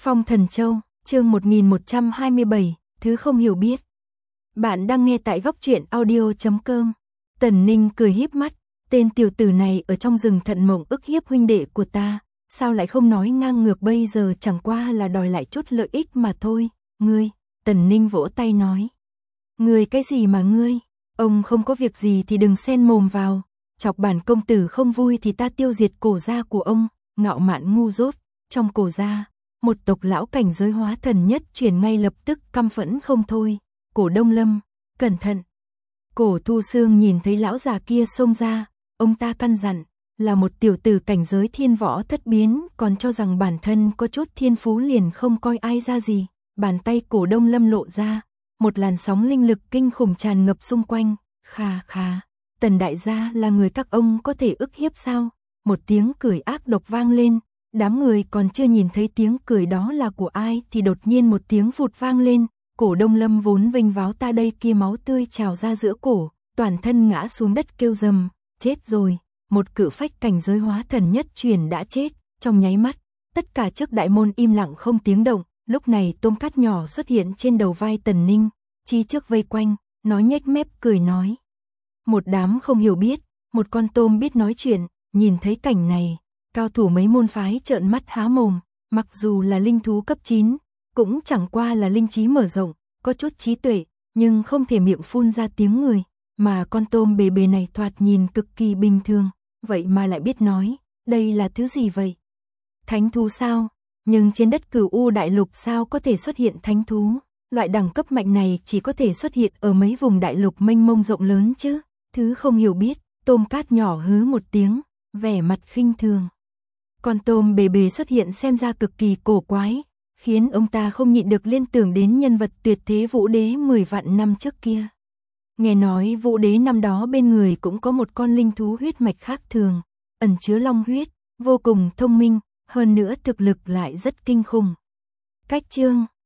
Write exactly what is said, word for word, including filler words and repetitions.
Phong Thần Châu, chương một nghìn một trăm hai mươi bảy, thứ không hiểu biết. Bạn đang nghe tại góc truyện audio chấm com. Tần Ninh cười híp mắt, tên tiểu tử này ở trong rừng thận mộng ức hiếp huynh đệ của ta, sao lại không nói ngang ngược, bây giờ chẳng qua là đòi lại chút lợi ích mà thôi. Ngươi, Tần Ninh vỗ tay nói. Ngươi cái gì mà ngươi, ông không có việc gì thì đừng xen mồm vào, chọc bản công tử không vui thì ta tiêu diệt cổ gia của ông. Ngạo mạn ngu dốt, trong cổ gia, một tộc lão cảnh giới hóa thần nhất chuyển ngay lập tức căm phẫn không thôi. Cổ Đông Lâm, cẩn thận. Cổ Thu Sương nhìn thấy lão già kia xông ra, ông ta căn dặn, là một tiểu tử cảnh giới thiên võ thất biến, còn cho rằng bản thân có chút thiên phú liền không coi ai ra gì. Bàn tay Cổ Đông Lâm lộ ra, một làn sóng linh lực kinh khủng tràn ngập xung quanh. Khà khà, Tần đại gia là người các ông có thể ức hiếp sao? Một tiếng cười ác độc vang lên, đám người còn chưa nhìn thấy tiếng cười đó là của ai thì đột nhiên một tiếng phụt vang lên. Cổ Đông Lâm vốn vinh váo ta đây kia máu tươi trào ra giữa cổ, toàn thân ngã xuống đất kêu rầm, chết rồi. Một cự phách cảnh giới hóa thần nhất truyền đã chết. Trong nháy mắt, tất cả trước đại môn im lặng không tiếng động. Lúc này tôm cát nhỏ xuất hiện trên đầu vai Tần Ninh, chi trước vây quanh, nó nhếch mép cười nói. Một đám không hiểu biết, một con tôm biết nói chuyện, nhìn thấy cảnh này, cao thủ mấy môn phái trợn mắt há mồm, mặc dù là linh thú cấp chín, cũng chẳng qua là linh trí mở rộng, có chút trí tuệ, nhưng không thể miệng phun ra tiếng người, mà con tôm bề bề này thoạt nhìn cực kỳ bình thường, vậy mà lại biết nói, đây là thứ gì vậy? Thánh thú sao? Nhưng trên đất Cửu U đại lục sao có thể xuất hiện thánh thú? Loại đẳng cấp mạnh này chỉ có thể xuất hiện ở mấy vùng đại lục mênh mông rộng lớn chứ. Thứ không hiểu biết, tôm cát nhỏ hứ một tiếng, vẻ mặt khinh thường. Con tôm bề bề xuất hiện xem ra cực kỳ cổ quái, khiến ông ta không nhịn được liên tưởng đến nhân vật tuyệt thế Vũ Đế mười vạn năm trước kia. Nghe nói Vũ Đế năm đó bên người cũng có một con linh thú huyết mạch khác thường, ẩn chứa long huyết, vô cùng thông minh, hơn nữa thực lực lại rất kinh khủng. Cách chương